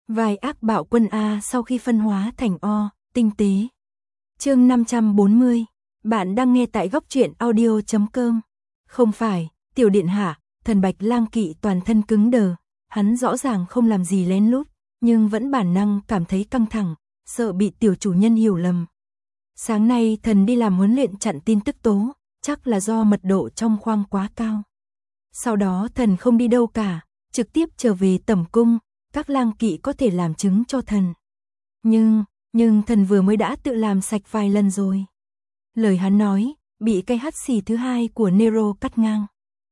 Vai ác bạo quân A sau khi phân hóa thành O, tinh tế. Chương 540. Bạn đang nghe tại góc truyện audio.com. Không phải, tiểu điện hạ, thần Bạch Lang Kỵ toàn thân cứng đờ, hắn rõ ràng không làm gì lén lút, nhưng vẫn bản năng cảm thấy căng thẳng, sợ bị tiểu chủ nhân hiểu lầm. Sáng nay thần đi làm huấn luyện chặn tin tức tố, chắc là do mật độ trong khoang quá cao. Sau đó thần không đi đâu cả, trực tiếp trở về tẩm cung, các lang kỵ có thể làm chứng cho thần. Nhưng thần vừa mới đã tự làm sạch vài lần rồi. Lời hắn nói, bị cái hắt xì thứ hai của Nero cắt ngang.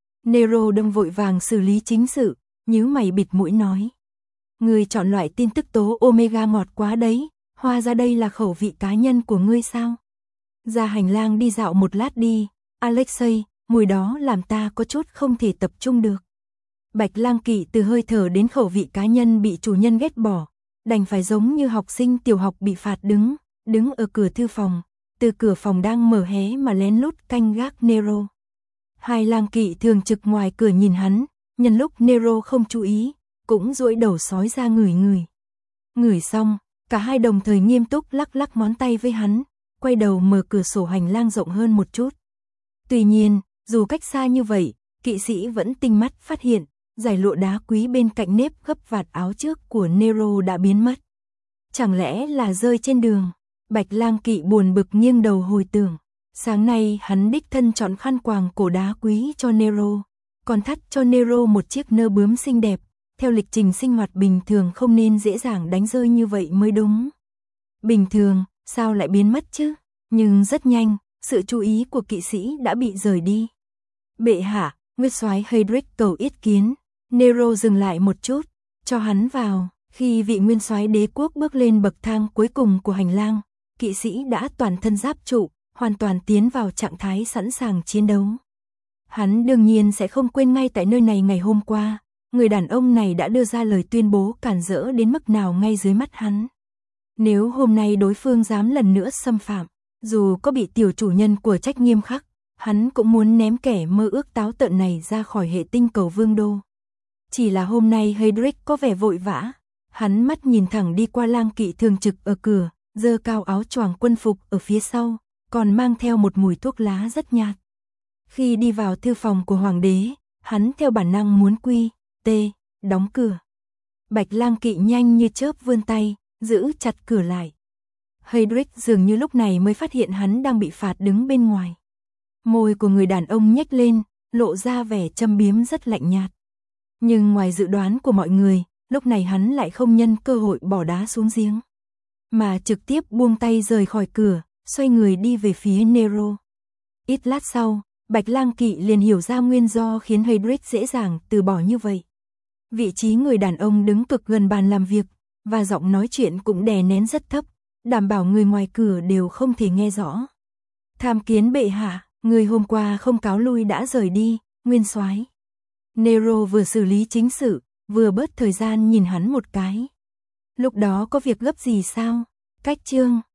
Nero đâm vội vàng xử lý chính sự, nhíu mày bịt mũi nói. Ngươi chọn loại tin tức tố omega ngọt quá đấy, hóa ra đây là khẩu vị cá nhân của ngươi sao? Ra hành lang đi dạo một lát đi, Alexei, mùi đó làm ta có chút không thể tập trung được. Bạch Lang Kỵ từ hơi thở đến khẩu vị cá nhân bị chủ nhân ghét bỏ, đành phải giống như học sinh tiểu học bị phạt đứng ở cửa thư phòng, từ cửa phòng đang mở hé mà lén lút canh gác Nero. Hai lang kỵ thường trực ngoài cửa nhìn hắn, nhân lúc Nero không chú ý, cũng duỗi đầu sói ra ngửi. Ngửi xong, cả hai đồng thời nghiêm túc lắc ngón tay với hắn, quay đầu mở cửa sổ hành lang rộng hơn một chút. Tuy nhiên, dù cách xa như vậy, kỵ sĩ vẫn tinh mắt phát hiện, dải lụa đá quý bên cạnh nếp gấp vạt áo trước của Nero đã biến mất. Chẳng lẽ là rơi trên đường? Bạch Lang Kỵ buồn bực nghiêng đầu hồi tưởng. Sáng nay hắn đích thân chọn khăn quàng cổ đá quý cho Nero, còn thắt cho Nero một chiếc nơ bướm xinh đẹp. Theo lịch trình sinh hoạt bình thường không nên dễ dàng đánh rơi như vậy mới đúng. Bình thường, sao lại biến mất chứ? Nhưng rất nhanh, sự chú ý của kỵ sĩ đã bị rời đi. Bệ hạ, Nguyên soái Heydrich cầu yết kiến. Nero dừng lại một chút, cho hắn vào. Khi vị nguyên soái đế quốc bước lên bậc thang cuối cùng của hành lang, kỵ sĩ đã toàn thân giáp trụ, hoàn toàn tiến vào trạng thái sẵn sàng chiến đấu. Hắn đương nhiên sẽ không quên ngay tại nơi này ngày hôm qua, người đàn ông này đã đưa ra lời tuyên bố cản rỡ đến mức nào ngay dưới mắt hắn. Nếu hôm nay đối phương dám lần nữa xâm phạm, dù có bị tiểu chủ nhân của trách nghiêm khắc, hắn cũng muốn ném kẻ mơ ước táo tợn này ra khỏi hệ tinh cầu vương đô. Chỉ là hôm nay Heydrich có vẻ vội vã, hắn mắt nhìn thẳng đi qua lang kỵ thường trực ở cửa, giơ cao áo choàng quân phục ở phía sau, còn mang theo một mùi thuốc lá rất nhạt. Khi đi vào thư phòng của hoàng đế, hắn theo bản năng muốn đóng cửa. Bạch Lang Kỵ nhanh như chớp vươn tay, giữ chặt cửa lại. Heydrich dường như lúc này mới phát hiện hắn đang bị phạt đứng bên ngoài. Môi của người đàn ông nhếch lên, lộ ra vẻ châm biếm rất lạnh nhạt. Nhưng ngoài dự đoán của mọi người, lúc này hắn lại không nhân cơ hội bỏ đá xuống giếng, mà trực tiếp buông tay rời khỏi cửa, xoay người đi về phía Nero. Ít lát sau, Bạch Lang Kỵ liền hiểu ra nguyên do khiến Heydrich dễ dàng từ bỏ như vậy. Vị trí người đàn ông đứng cực gần bàn làm việc, và giọng nói chuyện cũng đè nén rất thấp, đảm bảo người ngoài cửa đều không thể nghe rõ. Tham kiến bệ hạ, người hôm qua không cáo lui đã rời đi, nguyên soái. Nero vừa xử lý chính sự, vừa bớt thời gian nhìn hắn một cái. Lúc đó có việc gấp gì sao? Cách chương